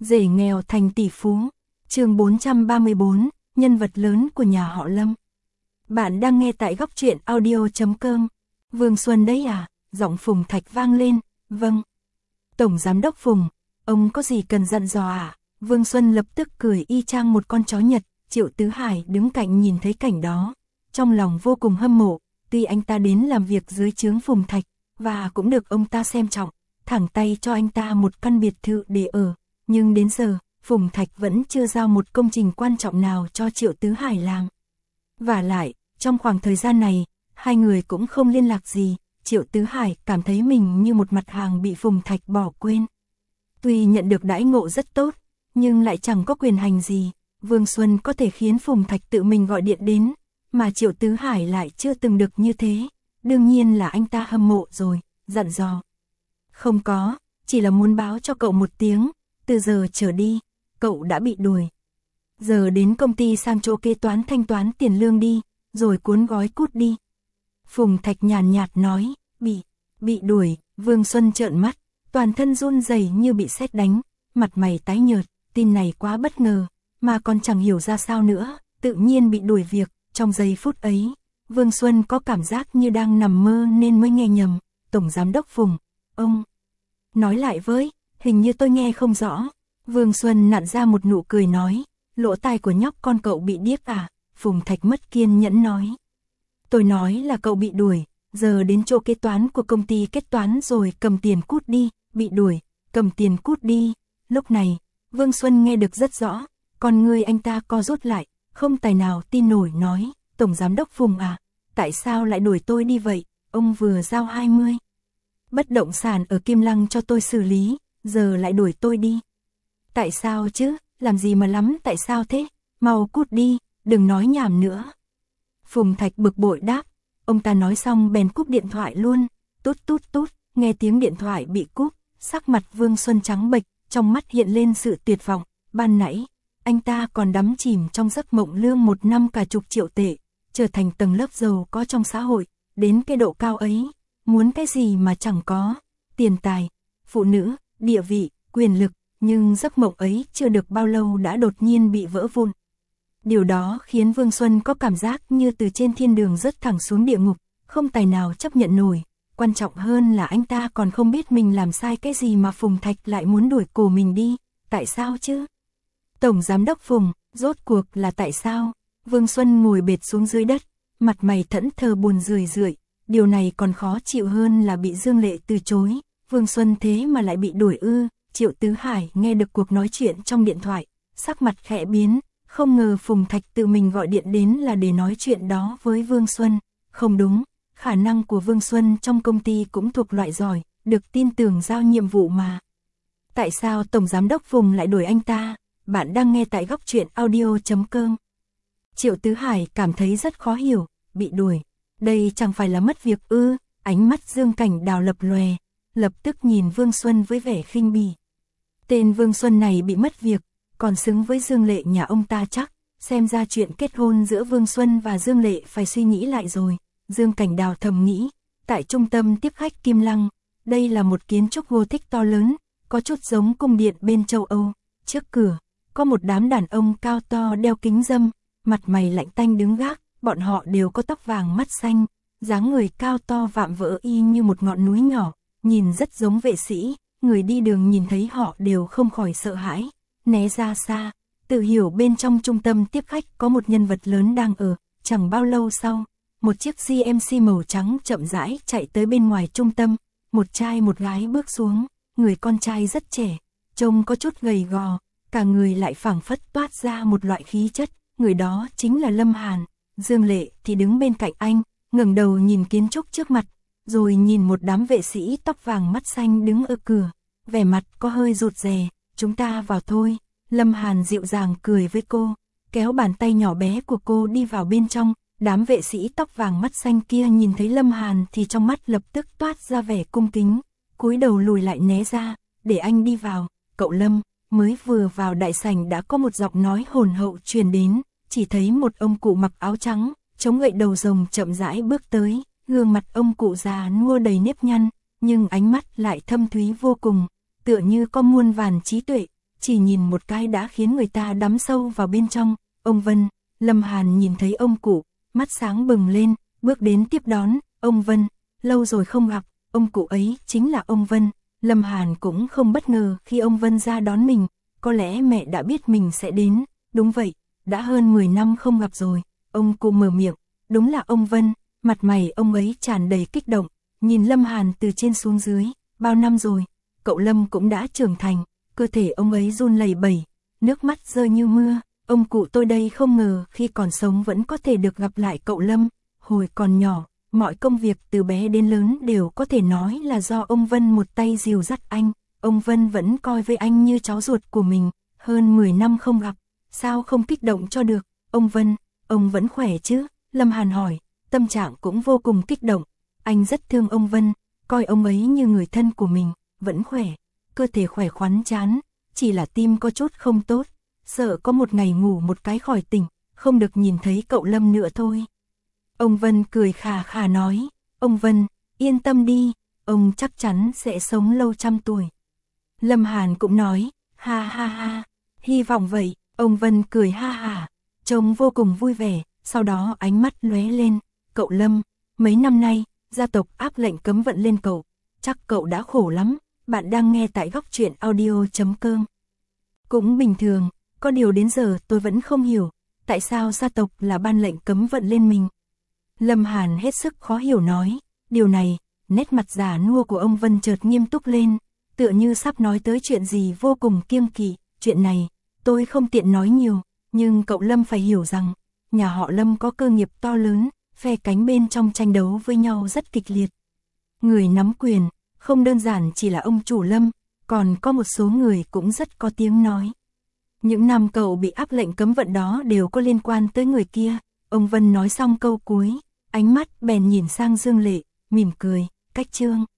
Rể nghèo thành tỷ phú. Chương 434, nhân vật lớn của nhà họ Lâm. Bạn đang nghe tại góc truyện audio.com. Vương Xuân đấy à? Giọng Phùng Thạch vang lên. Vâng. Tổng giám đốc Phùng, ông có gì cần dặn dò à? Vương Xuân lập tức cười y chang một con chó Nhật. Triệu Tứ Hải đứng cạnh nhìn thấy cảnh đó, trong lòng vô cùng hâm mộ. Tuy anh ta đến làm việc dưới trướng Phùng Thạch, và cũng được ông ta xem trọng, thẳng tay cho anh ta một căn biệt thự để ở. Nhưng đến giờ, Phùng Thạch vẫn chưa giao một công trình quan trọng nào cho Triệu Tứ Hải làm. Vả lại, trong khoảng thời gian này, hai người cũng không liên lạc gì. Triệu Tứ Hải cảm thấy mình như một mặt hàng bị Phùng Thạch bỏ quên. Tuy nhận được đãi ngộ rất tốt, nhưng lại chẳng có quyền hành gì. Vương Xuân có thể khiến Phùng Thạch tự mình gọi điện đến, mà Triệu Tứ Hải lại chưa từng được như thế. Đương nhiên là anh ta hâm mộ rồi, dặn dò. Không có, chỉ là muốn báo cho cậu một tiếng, từ giờ trở đi, cậu đã bị đuổi. Giờ đến công ty sang chỗ kế toán thanh toán tiền lương đi, rồi cuốn gói cút đi. Phùng Thạch nhàn nhạt nói, bị đuổi. Vương Xuân trợn mắt, toàn thân run rẩy như bị sét đánh, mặt mày tái nhợt, tin này quá bất ngờ, mà còn chẳng hiểu ra sao nữa, tự nhiên bị đuổi việc. Trong giây phút ấy, Vương Xuân có cảm giác như đang nằm mơ nên mới nghe nhầm. Tổng giám đốc Phùng, ông nói lại với, hình như tôi nghe không rõ. Vương Xuân nặn ra một nụ cười nói, lỗ tai của nhóc con cậu bị điếc à? Phùng Thạch mất kiên nhẫn nói. Tôi nói là cậu bị đuổi, giờ đến chỗ kế toán của công ty kết toán rồi cầm tiền cút đi. Bị đuổi, cầm tiền cút đi. Lúc này, Vương Xuân nghe được rất rõ, con người anh ta co rút lại, không tài nào tin nổi nói, Tổng giám đốc Phùng à, tại sao lại đuổi tôi đi vậy? Ông vừa giao 20 bất động sản ở Kim Lăng cho tôi xử lý, giờ lại đuổi tôi đi. Tại sao chứ, làm gì mà lắm tại sao thế? Mau cút đi, đừng nói nhảm nữa. Phùng Thạch bực bội đáp, ông ta nói xong bèn cúp điện thoại luôn. Tút tút tút, nghe tiếng điện thoại bị cúp, sắc mặt Vương Xuân trắng bệch, trong mắt hiện lên sự tuyệt vọng. Ban nãy, anh ta còn đắm chìm trong giấc mộng lương một năm cả chục triệu tệ, trở thành tầng lớp giàu có trong xã hội, đến cái độ cao ấy, muốn cái gì mà chẳng có, tiền tài, phụ nữ, địa vị, quyền lực, nhưng giấc mộng ấy chưa được bao lâu đã đột nhiên bị vỡ vụn. Điều đó khiến Vương Xuân có cảm giác như từ trên thiên đường rớt thẳng xuống địa ngục, không tài nào chấp nhận nổi. Quan trọng hơn là anh ta còn không biết mình làm sai cái gì mà Phùng Thạch lại muốn đuổi cổ mình đi, tại sao chứ? Tổng giám đốc Phùng, rốt cuộc là tại sao? Vương Xuân ngồi bệt xuống dưới đất, mặt mày thẫn thờ buồn rười rượi, điều này còn khó chịu hơn là bị Dương Lệ từ chối. Vương Xuân thế mà lại bị đuổi ư? Triệu Tứ Hải nghe được cuộc nói chuyện trong điện thoại, sắc mặt khẽ biến, không ngờ Phùng Thạch tự mình gọi điện đến là để nói chuyện đó với Vương Xuân. Không đúng, khả năng của Vương Xuân trong công ty cũng thuộc loại giỏi, được tin tưởng giao nhiệm vụ mà. Tại sao Tổng giám đốc Phùng lại đuổi anh ta? Bạn đang nghe tại góc truyện audio.com. Triệu Tứ Hải cảm thấy rất khó hiểu, bị đuổi. Đây chẳng phải là mất việc ư? Ánh mắt Dương Cảnh Đào lập lòe, lập tức nhìn Vương Xuân với vẻ khinh bỉ. Tên Vương Xuân này bị mất việc, còn xứng với Dương Lệ nhà ông ta chắc. Xem ra chuyện kết hôn giữa Vương Xuân và Dương Lệ phải suy nghĩ lại rồi. Dương Cảnh Đào thầm nghĩ, tại trung tâm tiếp khách Kim Lăng, đây là một kiến trúc Gothic to lớn, có chút giống cung điện bên châu Âu. Trước cửa, có một đám đàn ông cao to đeo kính râm, mặt mày lạnh tanh đứng gác, bọn họ đều có tóc vàng mắt xanh, dáng người cao to vạm vỡ y như một ngọn núi nhỏ, nhìn rất giống vệ sĩ, người đi đường nhìn thấy họ đều không khỏi sợ hãi, né ra xa. Tự hiểu bên trong trung tâm tiếp khách có một nhân vật lớn đang ở. Chẳng bao lâu sau, một chiếc GMC màu trắng chậm rãi chạy tới bên ngoài trung tâm, một trai một gái bước xuống, người con trai rất trẻ, trông có chút gầy gò, cả người lại phảng phất toát ra một loại khí chất, người đó chính là Lâm Hàn. Dương Lệ thì đứng bên cạnh anh, ngẩng đầu nhìn kiến trúc trước mặt, rồi nhìn một đám vệ sĩ tóc vàng mắt xanh đứng ở cửa, vẻ mặt có hơi rụt rè. Chúng ta vào thôi. Lâm Hàn dịu dàng cười với cô, kéo bàn tay nhỏ bé của cô đi vào bên trong. Đám vệ sĩ tóc vàng mắt xanh kia nhìn thấy Lâm Hàn thì trong mắt lập tức toát ra vẻ cung kính, cúi đầu lùi lại né ra, để anh đi vào. Cậu Lâm. Mới vừa vào đại sảnh đã có một giọng nói hồn hậu truyền đến, chỉ thấy một ông cụ mặc áo trắng, chống gậy đầu rồng chậm rãi bước tới, gương mặt ông cụ già nua đầy nếp nhăn, nhưng ánh mắt lại thâm thúy vô cùng, tựa như có muôn vàn trí tuệ. chỉ nhìn một cái đã khiến người ta đắm sâu vào bên trong. Ông Vân, Lâm Hàn nhìn thấy ông cụ, mắt sáng bừng lên, bước đến tiếp đón. Ông Vân, lâu rồi không gặp. Ông cụ ấy chính là ông Vân. Lâm Hàn cũng không bất ngờ khi ông Vân ra đón mình, có lẽ mẹ đã biết mình sẽ đến. Đúng vậy, đã hơn 10 năm không gặp rồi. Ông cụ mở miệng, đúng là ông Vân. Mặt mày ông ấy tràn đầy kích động, nhìn Lâm Hàn từ trên xuống dưới. Bao năm rồi, cậu Lâm cũng đã trưởng thành. Cơ thể ông ấy run lẩy bẩy, nước mắt rơi như mưa. Ông cụ tôi đây không ngờ khi còn sống vẫn có thể được gặp lại cậu Lâm. Hồi còn nhỏ, mọi công việc từ bé đến lớn đều có thể nói là do ông Vân một tay dìu dắt anh. Ông Vân vẫn coi với anh như cháu ruột của mình. Hơn 10 năm không gặp, sao không kích động cho được. Ông Vân, ông vẫn khỏe chứ? Lâm Hàn hỏi, tâm trạng cũng vô cùng kích động. Anh rất thương ông Vân, coi ông ấy như người thân của mình. Vẫn khỏe, cơ thể khỏe khoắn chán, chỉ là tim có chút không tốt, sợ có một ngày ngủ một cái khỏi tỉnh, không được nhìn thấy cậu Lâm nữa thôi. Ông Vân cười khà khà nói, ông Vân, yên tâm đi, ông chắc chắn sẽ sống lâu trăm tuổi. Lâm Hàn cũng nói, ha ha ha, hy vọng vậy. Ông Vân cười ha hả, trông vô cùng vui vẻ, sau đó ánh mắt lóe lên, cậu Lâm, mấy năm nay, gia tộc áp lệnh cấm vận lên cậu, chắc cậu đã khổ lắm. Bạn đang nghe tại góc truyện audio.com. Cũng bình thường, có điều đến giờ tôi vẫn không hiểu, tại sao gia tộc là ban lệnh cấm vận lên mình. Lâm Hàn hết sức khó hiểu nói, điều này, nét mặt già nua của ông Vân chợt nghiêm túc lên, tựa như sắp nói tới chuyện gì vô cùng kiêng kỵ. Chuyện này, tôi không tiện nói nhiều, nhưng cậu Lâm phải hiểu rằng, nhà họ Lâm có cơ nghiệp to lớn, phe cánh bên trong tranh đấu với nhau rất kịch liệt. Người nắm quyền, không đơn giản chỉ là ông chủ Lâm, còn có một số người cũng rất có tiếng nói. Những năm cậu bị áp lệnh cấm vận đó đều có liên quan tới người kia. Ông Vân nói xong câu cuối, ánh mắt bèn nhìn sang Dương Lệ, mỉm cười, cách Trương.